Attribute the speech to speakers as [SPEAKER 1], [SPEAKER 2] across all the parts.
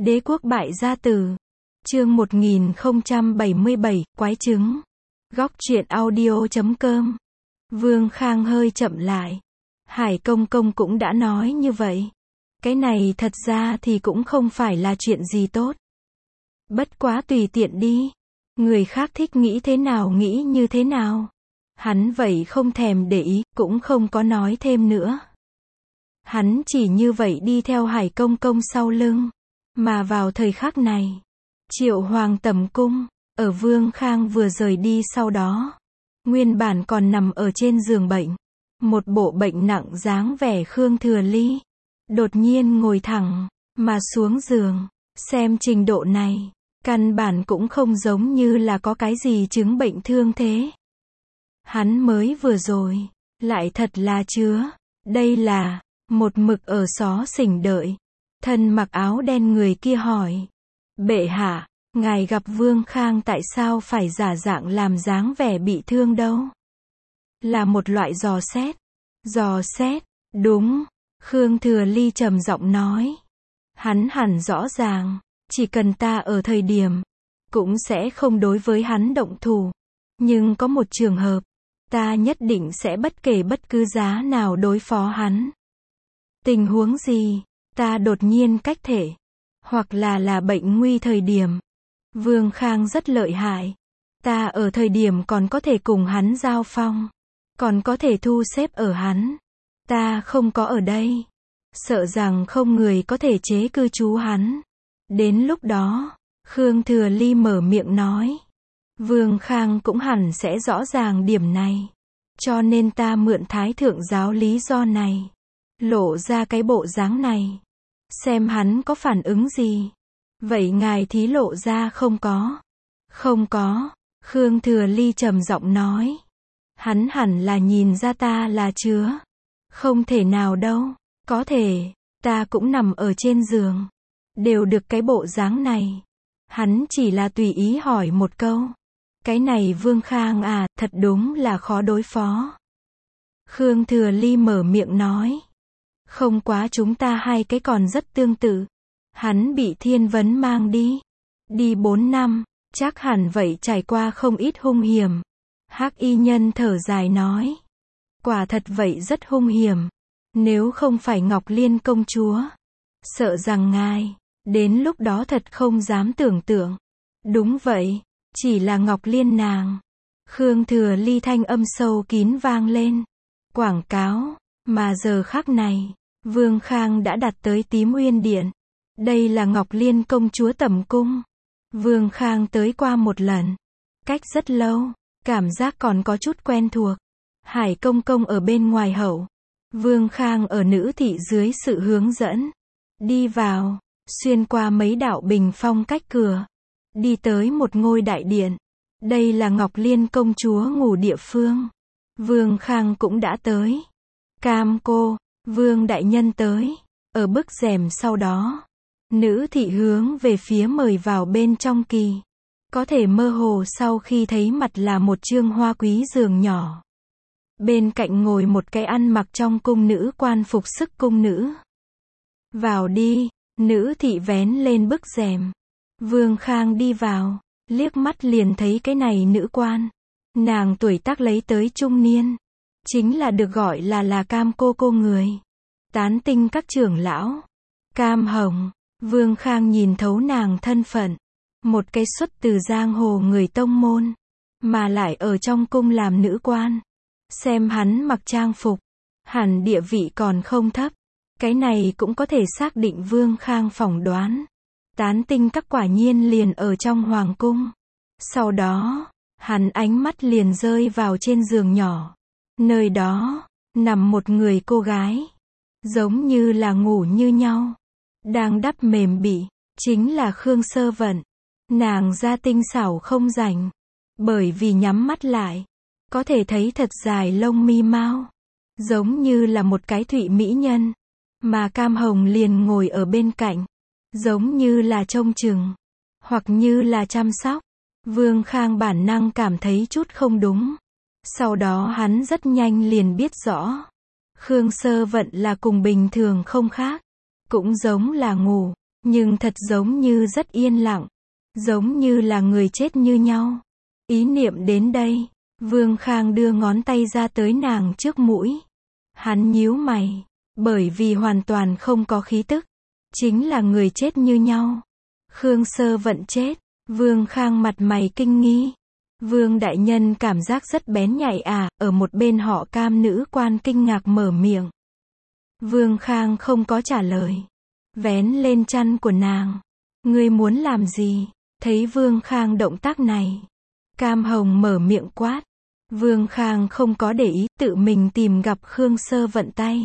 [SPEAKER 1] Đế quốc bại gia tử. Chương 1077, quái trứng. Góc truyện audio.com. Vương Khang hơi chậm lại. Hải Công Công cũng đã nói như vậy. Cái này thật ra thì cũng không phải là chuyện gì tốt. Bất quá tùy tiện đi. Người khác thích nghĩ thế nào nghĩ như thế nào. Hắn vậy không thèm để ý, cũng không có nói thêm nữa. Hắn chỉ như vậy đi theo Hải Công Công sau lưng. Mà vào thời khắc này, Triệu Hoàng tẩm cung, ở Vương Khang vừa rời đi sau đó, nguyên bản còn nằm ở trên giường bệnh, một bộ bệnh nặng dáng vẻ Khương Thừa Ly, đột nhiên ngồi thẳng, mà xuống giường, xem trình độ này, căn bản cũng không giống như là có cái gì chứng bệnh thương thế. Hắn mới vừa rồi, lại thật là chứa, đây là, một mực ở xó xỉnh đợi. Thân mặc áo đen người kia hỏi. Bệ hạ, ngài gặp Vương Khang tại sao phải giả dạng làm dáng vẻ bị thương đâu? Là một loại dò xét. Dò xét, đúng. Khương Thừa Ly trầm giọng nói. Hắn hẳn rõ ràng, chỉ cần ta ở thời điểm, cũng sẽ không đối với hắn động thủ. Nhưng có một trường hợp, ta nhất định sẽ bất kể bất cứ giá nào đối phó hắn. Tình huống gì? Ta đột nhiên cách thể, hoặc là bệnh nguy thời điểm. Vương Khang rất lợi hại. Ta ở thời điểm còn có thể cùng hắn giao phong, còn có thể thu xếp ở hắn. Ta không có ở đây, sợ rằng không người có thể chế cư trú hắn. Đến lúc đó, Khương Thừa Ly mở miệng nói. Vương Khang cũng hẳn sẽ rõ ràng điểm này. Cho nên ta mượn Thái Thượng giáo lý do này. Lộ ra cái bộ dáng này. Xem hắn có phản ứng gì. Vậy ngài thí lộ ra không có? Không có. Khương Thừa Ly trầm giọng nói. Hắn hẳn là nhìn ra ta là chứa. Không thể nào đâu. Có thể, ta cũng nằm ở trên giường. Đều được cái bộ dáng này. Hắn chỉ là tùy ý hỏi một câu. Cái này Vương Khang à, thật đúng là khó đối phó. Khương Thừa Ly mở miệng nói. Không quá chúng ta hai cái còn rất tương tự. Hắn bị Thiên Vấn mang đi. Đi 4 năm, chắc hẳn vậy trải qua không ít hung hiểm. Hắc y nhân thở dài nói. Quả thật vậy rất hung hiểm. Nếu không phải Ngọc Liên công chúa. Sợ rằng ngài, đến lúc đó thật không dám tưởng tượng. Đúng vậy, chỉ là Ngọc Liên nàng. Khương Thừa Ly thanh âm sâu kín vang lên. Quảng cáo, mà giờ khắc này. Vương Khang đã đặt tới Tím Uyên Điện. Đây là Ngọc Liên công chúa tẩm cung. Vương Khang tới qua một lần. Cách rất lâu, cảm giác còn có chút quen thuộc. Hải Công Công ở bên ngoài hậu. Vương Khang ở nữ thị dưới sự hướng dẫn. Đi vào, xuyên qua mấy đạo bình phong cách cửa. Đi tới một ngôi đại điện. Đây là Ngọc Liên công chúa ngủ địa phương. Vương Khang cũng đã tới. Cam cô. Vương đại nhân tới, ở bức rèm sau đó, nữ thị hướng về phía mời vào bên trong kỳ. Có thể mơ hồ sau khi thấy mặt là một trương hoa quý giường nhỏ. Bên cạnh ngồi một cái ăn mặc trong cung nữ quan phục sức cung nữ. Vào đi, nữ thị vén lên bức rèm. Vương Khang đi vào, liếc mắt liền thấy cái này nữ quan. Nàng tuổi tác lấy tới trung niên. Chính là được gọi là Cam cô người. Tán tinh các trưởng lão. Cam Hồng. Vương Khang nhìn thấu nàng thân phận. Một cái xuất từ giang hồ người tông môn. Mà lại ở trong cung làm nữ quan. Xem hắn mặc trang phục. Hẳn địa vị còn không thấp. Cái này cũng có thể xác định Vương Khang phỏng đoán. Tán tinh các quả nhiên liền ở trong hoàng cung. Sau đó, hắn ánh mắt liền rơi vào trên giường nhỏ. Nơi đó, nằm một người cô gái. Giống như là ngủ như nhau. Đang đắp mềm bị, chính là Khương Sơ Vận. Nàng da tinh xảo không rảnh. Bởi vì nhắm mắt lại, có thể thấy thật dài lông mi mao. Giống như là một cái thụy mỹ nhân. Mà Cam Hồng liền ngồi ở bên cạnh. Giống như là trông chừng. Hoặc như là chăm sóc. Vương Khang bản năng cảm thấy chút không đúng. Sau đó hắn rất nhanh liền biết rõ. Khương Sơ Vận là cùng bình thường không khác. Cũng giống là ngủ. Nhưng thật giống như rất yên lặng. Giống như là người chết như nhau. Ý niệm đến đây, Vương Khang đưa ngón tay ra tới nàng trước mũi. Hắn nhíu mày, bởi vì hoàn toàn không có khí tức. Chính là người chết như nhau. Khương Sơ Vận chết. Vương Khang mặt mày kinh nghi. Vương đại nhân cảm giác rất bén nhạy à, ở một bên họ Cam nữ quan kinh ngạc mở miệng. Vương Khang không có trả lời. Vén lên chăn của nàng. Ngươi muốn làm gì? Thấy Vương Khang động tác này. Cam Hồng mở miệng quát. Vương Khang không có để ý, tự mình tìm gặp Khương Sơ Vận tay.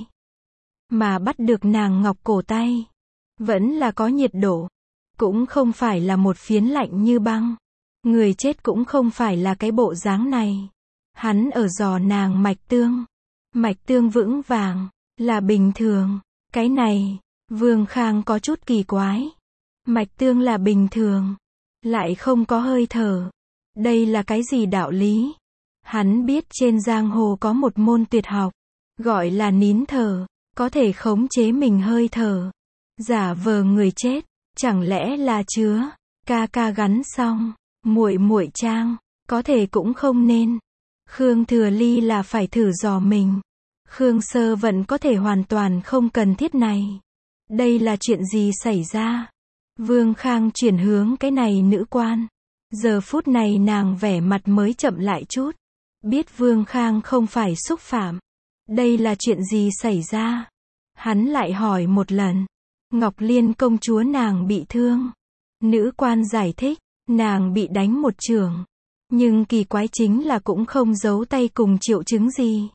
[SPEAKER 1] Mà bắt được nàng ngọc cổ tay. Vẫn là có nhiệt độ. Cũng không phải là một phiến lạnh như băng. Người chết cũng không phải là cái bộ dáng này. Hắn ở dò nàng mạch tương. Mạch tương vững vàng, là bình thường. Cái này, Vương Khang có chút kỳ quái. Mạch tương là bình thường, lại không có hơi thở. Đây là cái gì đạo lý? Hắn biết trên giang hồ có một môn tuyệt học, gọi là nín thở, có thể khống chế mình hơi thở. Giả vờ người chết, chẳng lẽ là chứa, ca ca gắn xong, muội muội trang, có thể cũng không nên. Khương Thừa Ly là phải thử dò mình. Khương Sơ Vận có thể hoàn toàn không cần thiết này. Đây là chuyện gì xảy ra? Vương Khang chuyển hướng cái này nữ quan. Giờ phút này nàng vẻ mặt mới chậm lại chút. Biết Vương Khang không phải xúc phạm. Đây là chuyện gì xảy ra? Hắn lại hỏi một lần. Ngọc Liên công chúa nàng bị thương. Nữ quan giải thích, nàng bị đánh một chưởng. Nhưng kỳ quái chính là cũng không giấu tay cùng triệu chứng gì.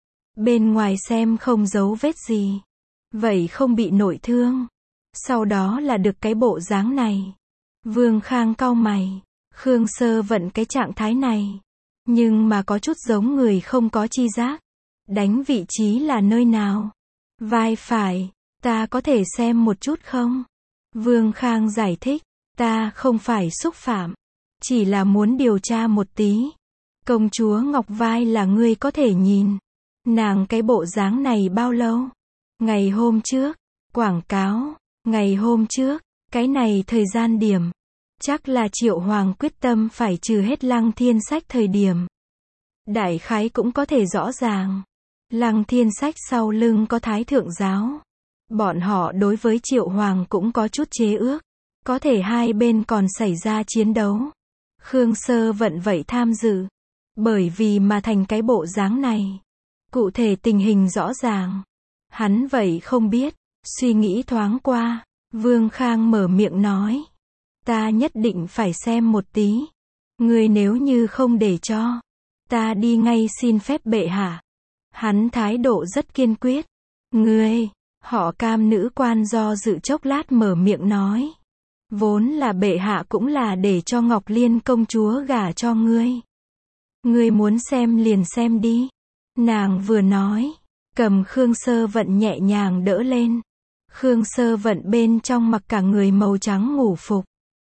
[SPEAKER 1] Bên ngoài xem không giấu vết gì. Vậy không bị nội thương. Sau đó là được cái bộ dáng này. Vương Khang cau mày. Khương Sơ Vận cái trạng thái này. Nhưng mà có chút giống người không có chi giác. Đánh vị trí là nơi nào? Vai phải. Ta có thể xem một chút không? Vương Khang giải thích. Ta không phải xúc phạm. Chỉ là muốn điều tra một tí. Công chúa Ngọc Vai là ngươi có thể nhìn. Nàng cái bộ dáng này bao lâu? Ngày hôm trước. Quảng cáo. Ngày hôm trước. Cái này thời gian điểm. Chắc là Triệu Hoàng quyết tâm phải trừ hết Lăng Thiên Sách thời điểm. Đại khái cũng có thể rõ ràng. Lăng Thiên Sách sau lưng có Thái Thượng Giáo. Bọn họ đối với Triệu Hoàng cũng có chút chế ước. Có thể hai bên còn xảy ra chiến đấu. Khương Sơ Vận vậy tham dự. Bởi vì mà thành cái bộ dáng này. Cụ thể tình hình rõ ràng. Hắn vậy không biết. Suy nghĩ thoáng qua. Vương Khang mở miệng nói. Ta nhất định phải xem một tí. Ngươi nếu như không để cho. Ta đi ngay xin phép bệ hạ. Hắn thái độ rất kiên quyết. Ngươi, họ Cam nữ quan do dự chốc lát mở miệng nói. Vốn là bệ hạ cũng là để cho Ngọc Liên công chúa gả cho ngươi. Ngươi muốn xem liền xem đi. Nàng vừa nói. Cầm Khương Sơ Vận nhẹ nhàng đỡ lên. Khương Sơ Vận bên trong mặc cả người màu trắng ngủ phục.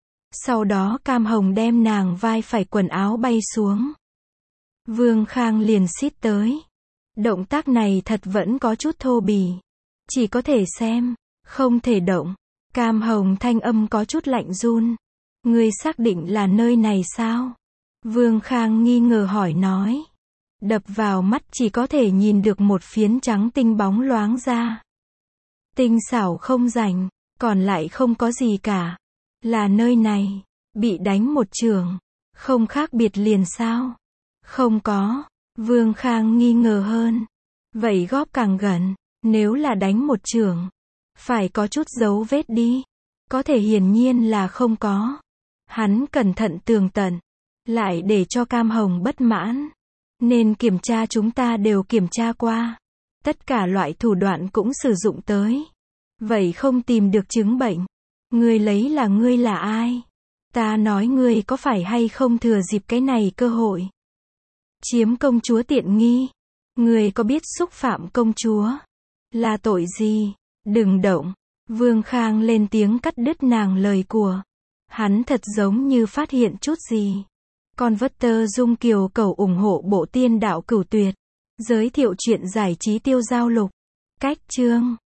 [SPEAKER 1] Sau đó Cam Hồng đem nàng vai phải quần áo bay xuống. Vương Khang liền xít tới. Động tác này thật vẫn có chút thô bỉ. Chỉ có thể xem, không thể động. Cam Hồng thanh âm có chút lạnh run. Ngươi xác định là nơi này sao? Vương Khang nghi ngờ hỏi nói. Đập vào mắt chỉ có thể nhìn được một phiến trắng tinh bóng loáng ra. Tinh xảo không rành, còn lại không có gì cả. Là nơi này, bị đánh một chưởng, không khác biệt liền sao? Không có, Vương Khang nghi ngờ hơn. Vậy góp càng gần, nếu là đánh một chưởng, phải có chút dấu vết đi. Có thể hiển nhiên là không có. Hắn cẩn thận tường tận, lại để cho Cam Hồng bất mãn. Nên kiểm tra chúng ta đều kiểm tra qua. Tất cả loại thủ đoạn cũng sử dụng tới. Vậy không tìm được chứng bệnh. Ngươi lấy là ngươi là ai? Ta nói ngươi có phải hay không thừa dịp cái này cơ hội. Chiếm công chúa tiện nghi. Ngươi có biết xúc phạm công chúa là tội gì? Đừng động. Vương Khang lên tiếng cắt đứt nàng lời của. Hắn thật giống như phát hiện chút gì. Con vất tơ Dung Kiều cầu ủng hộ bộ tiên đạo Cửu Tuyệt. Giới thiệu chuyện giải trí tiêu giao lục. Cách chương